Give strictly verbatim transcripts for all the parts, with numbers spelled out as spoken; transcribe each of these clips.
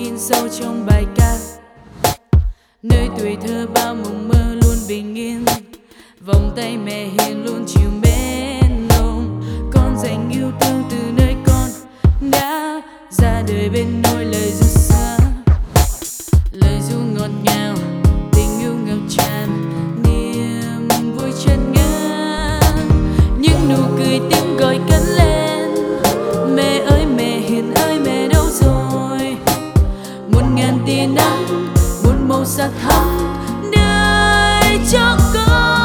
in sâu trong bài ca, nơi tuổi thơ bao mộng mơ luôn bình yên. Vòng tay mẹ hiền luôn chiều mến nồng, con dành yêu thương từ nơi con đã ra đời bên nôi lời ru xưa. Lời ru ngọt ngào, tình yêu ngập tràn, niềm vui chân ngát. Những nụ cười tiếng gọi cất lên, mẹ ơi mẹ hiền ơi mẹ đâu rồi. Một ngàn tia nắng, một màu sắc thắm đời cho con.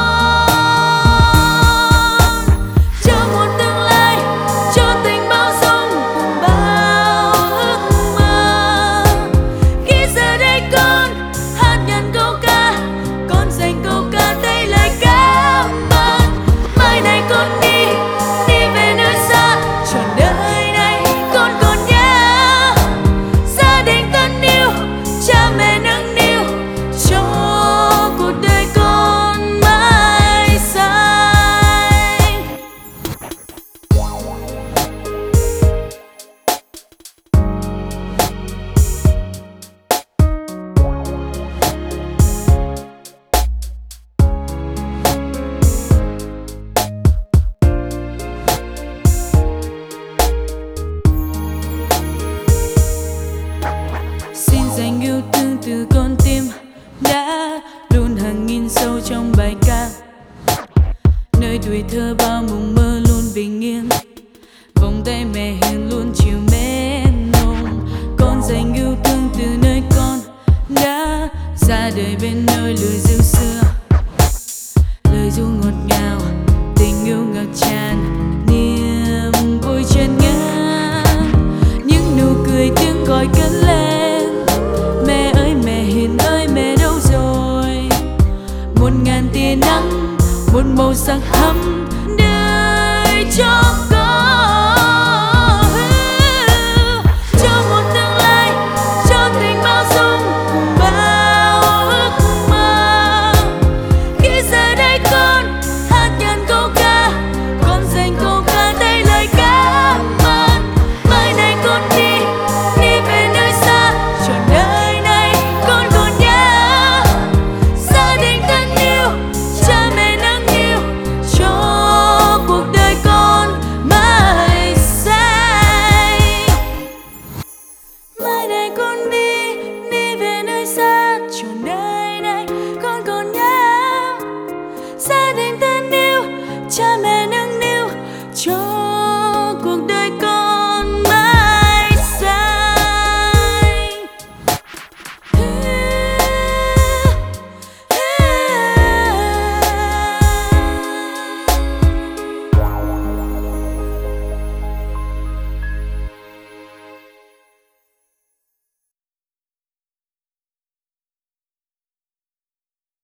Dành yêu thương từ con tim đã luôn hằng in sâu trong bài ca, nơi tuổi thơ bao mộng mơ luôn bình yên. Vòng tay mẹ hiền luôn chiều mến nồng, con dành yêu thương từ nơi con đã ra đời bên nơi lời ru xưa. Lời ru ngọt ngào, tình yêu ngập tràn, niềm vui chân ngát. Những nụ cười tiếng gọi cất lên, một ngàn tia nắng, một màu sắc thắm